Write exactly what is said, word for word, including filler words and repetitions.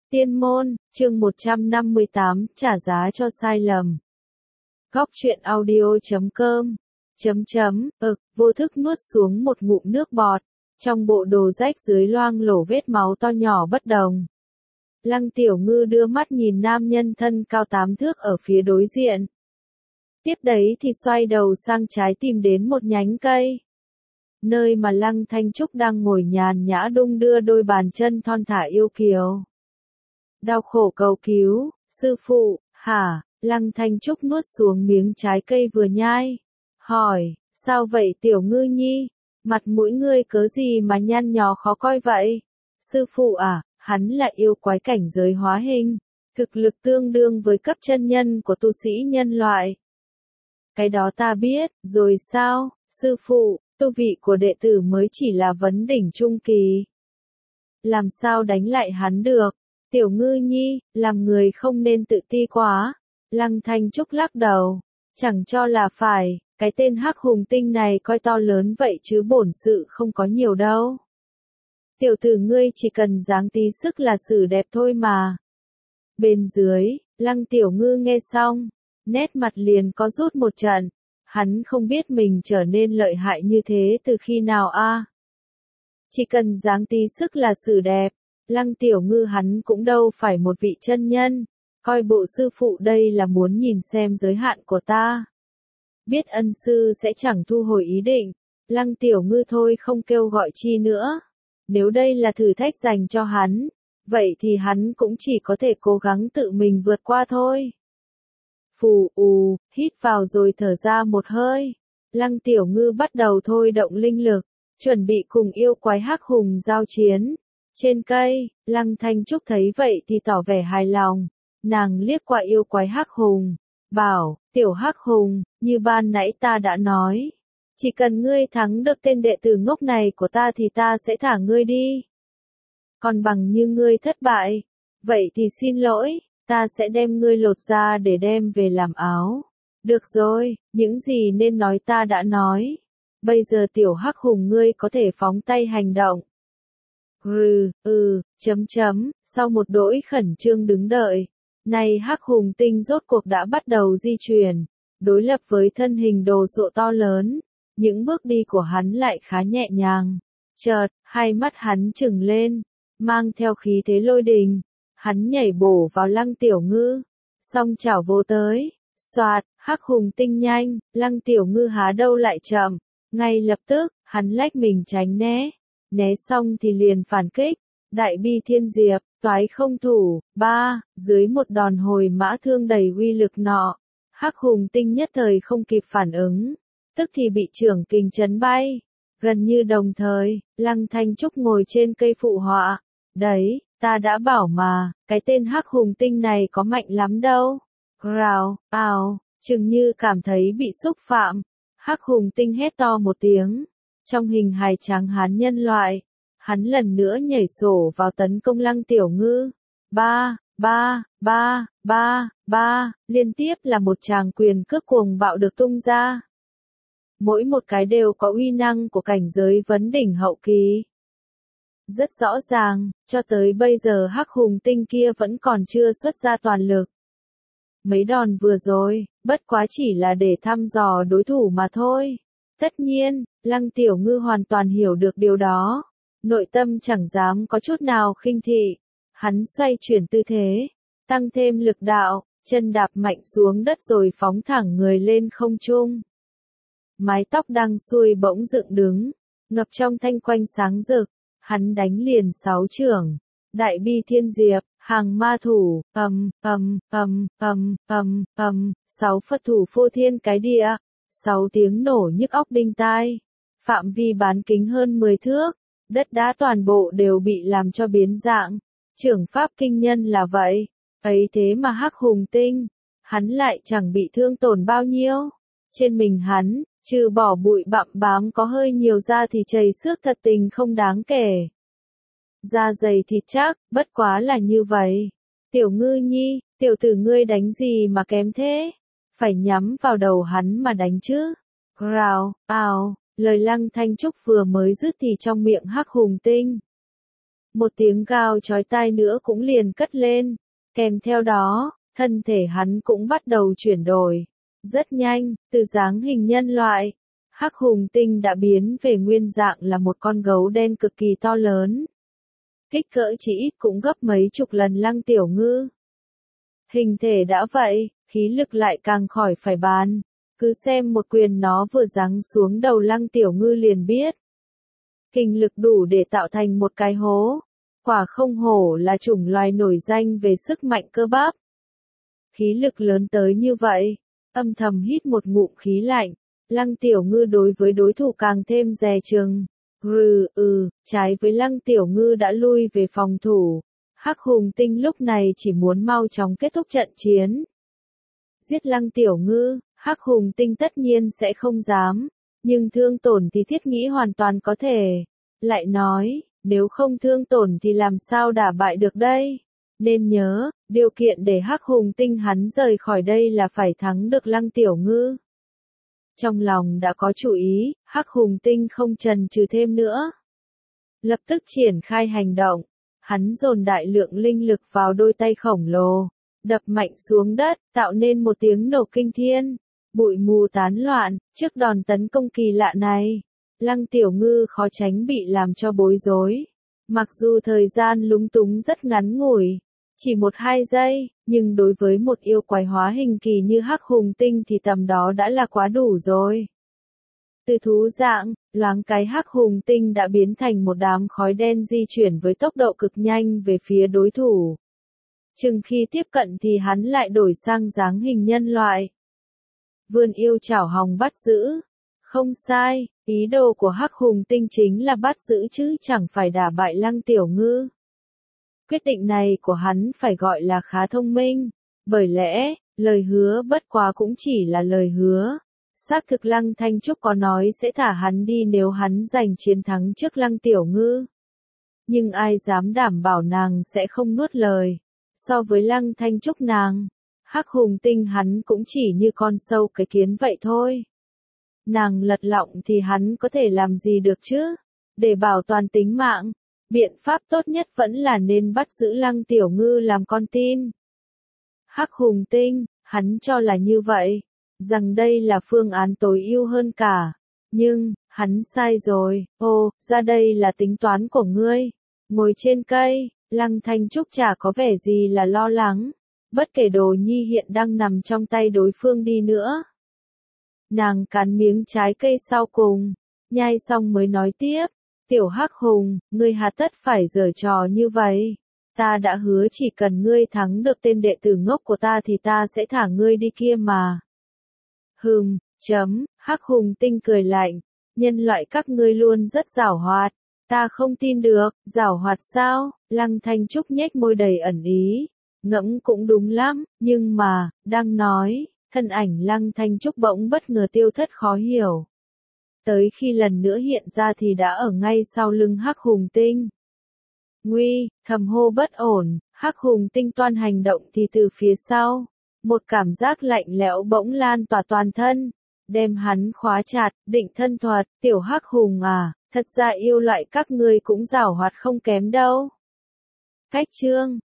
Tiên môn, chương một trăm năm mươi tám, trả giá cho sai lầm. Góc truyện audio chấm com, chấm chấm, ực, vô thức nuốt xuống một ngụm nước bọt, trong bộ đồ rách dưới loang lổ vết máu to nhỏ bất đồng. Lăng Tiểu Ngư đưa mắt nhìn nam nhân thân cao tám thước ở phía đối diện. Tiếp đấy thì xoay đầu sang trái tìm đến một nhánh cây. Nơi mà Lăng Thanh Trúc đang ngồi nhàn nhã đung đưa đôi bàn chân thon thả yêu kiều. Đau khổ cầu cứu, sư phụ, hả? Lăng Thanh Trúc nuốt xuống miếng trái cây vừa nhai. Hỏi, sao vậy Tiểu Ngư nhi? Mặt mũi ngươi cớ gì mà nhăn nhó khó coi vậy? Sư phụ à, hắn là yêu quái cảnh giới hóa hình, thực lực tương đương với cấp chân nhân của tu sĩ nhân loại. Cái đó ta biết, rồi sao, sư phụ, tu vị của đệ tử mới chỉ là vấn đỉnh trung kỳ. Làm sao đánh lại hắn được? Tiểu Ngư nhi, làm người không nên tự ti quá. Lăng Thanh Trúc lắc đầu, chẳng cho là phải, cái tên Hắc Hùng Tinh này coi to lớn vậy chứ bổn sự không có nhiều đâu. Tiểu tử ngươi chỉ cần dáng tí sức là xử đẹp thôi mà. Bên dưới, Lăng Tiểu Ngư nghe xong, nét mặt liền có rút một trận, hắn không biết mình trở nên lợi hại như thế từ khi nào a. À? Chỉ cần dáng tí sức là xử đẹp. Lăng Tiểu Ngư hắn cũng đâu phải một vị chân nhân, coi bộ sư phụ đây là muốn nhìn xem giới hạn của ta. Biết ân sư sẽ chẳng thu hồi ý định, Lăng Tiểu Ngư thôi không kêu gọi chi nữa. Nếu đây là thử thách dành cho hắn, vậy thì hắn cũng chỉ có thể cố gắng tự mình vượt qua thôi. Phù ù, hít vào rồi thở ra một hơi. Lăng Tiểu Ngư bắt đầu thôi động linh lực, chuẩn bị cùng yêu quái Hắc Hùng giao chiến. Trên cây, Lăng Thanh Trúc thấy vậy thì tỏ vẻ hài lòng, nàng liếc qua yêu quái Hắc Hùng, bảo, tiểu Hắc Hùng, như ban nãy ta đã nói, chỉ cần ngươi thắng được tên đệ tử ngốc này của ta thì ta sẽ thả ngươi đi. Còn bằng như ngươi thất bại, vậy thì xin lỗi, ta sẽ đem ngươi lột ra để đem về làm áo. Được rồi, những gì nên nói ta đã nói, bây giờ tiểu Hắc Hùng ngươi có thể phóng tay hành động. Rừ, ừ, chấm chấm, sau một đỗi khẩn trương đứng đợi, nay Hắc Hùng Tinh rốt cuộc đã bắt đầu di chuyển, đối lập với thân hình đồ sộ to lớn, những bước đi của hắn lại khá nhẹ nhàng. Chợt, hai mắt hắn trừng lên, mang theo khí thế lôi đình, hắn nhảy bổ vào Lăng Tiểu Ngư, song chảo vồ tới, xoạt, Hắc Hùng Tinh nhanh, Lăng Tiểu Ngư há đâu lại chậm, ngay lập tức, hắn lách mình tránh né. Né xong thì liền phản kích, đại bi thiên diệp, toái không thủ, ba, dưới một đòn hồi mã thương đầy uy lực nọ, Hắc Hùng Tinh nhất thời không kịp phản ứng, tức thì bị trưởng kình chấn bay, gần như đồng thời, Lăng Thanh Trúc ngồi trên cây phụ họa, đấy, ta đã bảo mà, cái tên Hắc Hùng Tinh này có mạnh lắm đâu, rào, ào, chừng như cảm thấy bị xúc phạm, Hắc Hùng Tinh hét to một tiếng. Trong hình hài tráng hán nhân loại, hắn lần nữa nhảy sổ vào tấn công Lăng Tiểu Ngư. Ba, ba, ba, ba, ba, liên tiếp là một tràng quyền cước cuồng bạo được tung ra. Mỗi một cái đều có uy năng của cảnh giới vấn đỉnh hậu kỳ. Rất rõ ràng, cho tới bây giờ Hắc Hùng Tinh kia vẫn còn chưa xuất ra toàn lực. Mấy đòn vừa rồi, bất quá chỉ là để thăm dò đối thủ mà thôi. Tất nhiên, Lăng Tiểu Ngư hoàn toàn hiểu được điều đó. Nội tâm chẳng dám có chút nào khinh thị. Hắn xoay chuyển tư thế, tăng thêm lực đạo, chân đạp mạnh xuống đất rồi phóng thẳng người lên không trung. Mái tóc đang xuôi bỗng dựng đứng, ngập trong thanh quanh sáng rực. Hắn đánh liền sáu chưởng. Đại bi thiên diệp, hàng ma thủ, ầm, ầm, ầm, ầm, ầm, ầm, sáu Phật thủ phô thiên cái địa. Sáu tiếng nổ nhức óc đinh tai, phạm vi bán kính hơn mười thước, đất đá toàn bộ đều bị làm cho biến dạng, trưởng pháp kinh nhân là vậy, ấy thế mà Hắc Hùng Tinh, hắn lại chẳng bị thương tổn bao nhiêu, trên mình hắn, trừ bỏ bụi bặm bám có hơi nhiều da thì chảy xước thật tình không đáng kể. Da dày thịt chắc, bất quá là như vậy. Tiểu Ngư nhi, tiểu tử ngươi đánh gì mà kém thế? Phải nhắm vào đầu hắn mà đánh chứ. Rào, ào, lời Lăng Thanh Trúc vừa mới dứt thì trong miệng Hắc Hùng Tinh Một tiếng gào chói tai nữa cũng liền cất lên, kèm theo đó, thân thể hắn cũng bắt đầu chuyển đổi. Rất nhanh, từ dáng hình nhân loại, Hắc Hùng Tinh đã biến về nguyên dạng là một con gấu đen cực kỳ to lớn. Kích cỡ chỉ ít cũng gấp mấy chục lần Lăng Tiểu Ngư. Hình thể đã vậy, khí lực lại càng khỏi phải bàn. Cứ xem một quyền nó vừa giáng xuống đầu Lăng Tiểu Ngư liền biết. Kinh lực đủ để tạo thành một cái hố. Quả không hổ là chủng loài nổi danh về sức mạnh cơ bắp. Khí lực lớn tới như vậy, âm thầm hít một ngụm khí lạnh, Lăng Tiểu Ngư đối với đối thủ càng thêm dè chừng. Rừ, ừ, trái với Lăng Tiểu Ngư đã lui về phòng thủ. Hắc Hùng Tinh lúc này chỉ muốn mau chóng kết thúc trận chiến. Giết Lăng Tiểu Ngư, Hắc Hùng Tinh tất nhiên sẽ không dám, nhưng thương tổn thì thiết nghĩ hoàn toàn có thể. Lại nói, nếu không thương tổn thì làm sao đả bại được đây? Nên nhớ, điều kiện để Hắc Hùng Tinh hắn rời khỏi đây là phải thắng được Lăng Tiểu Ngư. Trong lòng đã có chủ ý, Hắc Hùng Tinh không chần chừ thêm nữa. Lập tức triển khai hành động, hắn dồn đại lượng linh lực vào đôi tay khổng lồ, đập mạnh xuống đất, tạo nên một tiếng nổ kinh thiên, bụi mù tán loạn, trước đòn tấn công kỳ lạ này. Lăng Tiểu Ngư khó tránh bị làm cho bối rối. Mặc dù thời gian lúng túng rất ngắn ngủi, chỉ một hai giây, nhưng đối với một yêu quái hóa hình kỳ như Hắc Hùng Tinh thì tầm đó đã là quá đủ rồi. Từ thú dạng, loáng cái Hắc Hùng Tinh đã biến thành một đám khói đen di chuyển với tốc độ cực nhanh về phía đối thủ. Chừng khi tiếp cận thì hắn lại đổi sang dáng hình nhân loại. Vươn yêu chảo hòng bắt giữ. Không sai, ý đồ của Hắc Hùng Tinh chính là bắt giữ chứ chẳng phải đả bại Lăng Tiểu Ngư. Quyết định này của hắn phải gọi là khá thông minh, bởi lẽ, lời hứa bất quá cũng chỉ là lời hứa. Xác thực Lăng Thanh Trúc có nói sẽ thả hắn đi nếu hắn giành chiến thắng trước Lăng Tiểu Ngư. Nhưng ai dám đảm bảo nàng sẽ không nuốt lời. So với Lăng Thanh Trúc nàng, Hắc Hùng Tinh hắn cũng chỉ như con sâu cái kiến vậy thôi. Nàng lật lọng thì hắn có thể làm gì được chứ? Để bảo toàn tính mạng, biện pháp tốt nhất vẫn là nên bắt giữ Lăng Tiểu Ngư làm con tin. Hắc Hùng Tinh, hắn cho là như vậy, rằng đây là phương án tối ưu hơn cả. Nhưng, hắn sai rồi, ô, ra đây là tính toán của ngươi. Ngồi trên cây, Lăng Thanh Trúc chả có vẻ gì là lo lắng, bất kể Đồ Nhi hiện đang nằm trong tay đối phương đi nữa. Nàng cắn miếng trái cây sau cùng, nhai xong mới nói tiếp, Tiểu Hắc Hùng, ngươi hà tất phải giở trò như vậy. Ta đã hứa chỉ cần ngươi thắng được tên đệ tử ngốc của ta thì ta sẽ thả ngươi đi kia mà. Hừm, chấm, Hắc Hùng Tinh cười lạnh, nhân loại các ngươi luôn rất giảo hoạt. Ta không tin được, giảo hoạt sao? Lăng Thanh Trúc nhếch môi đầy ẩn ý, ngẫm cũng đúng lắm, nhưng mà, đang nói, thân ảnh Lăng Thanh Trúc bỗng bất ngờ tiêu thất khó hiểu. Tới khi lần nữa hiện ra thì đã ở ngay sau lưng Hắc Hùng Tinh. Nguy, thầm hô bất ổn, Hắc Hùng Tinh toan hành động thì từ phía sau, một cảm giác lạnh lẽo bỗng lan tỏa toàn thân, đem hắn khóa chặt, định thân thuật, Tiểu Hắc Hùng à, thật ra yêu loại các ngươi cũng giảo hoạt không kém đâu. Cách chương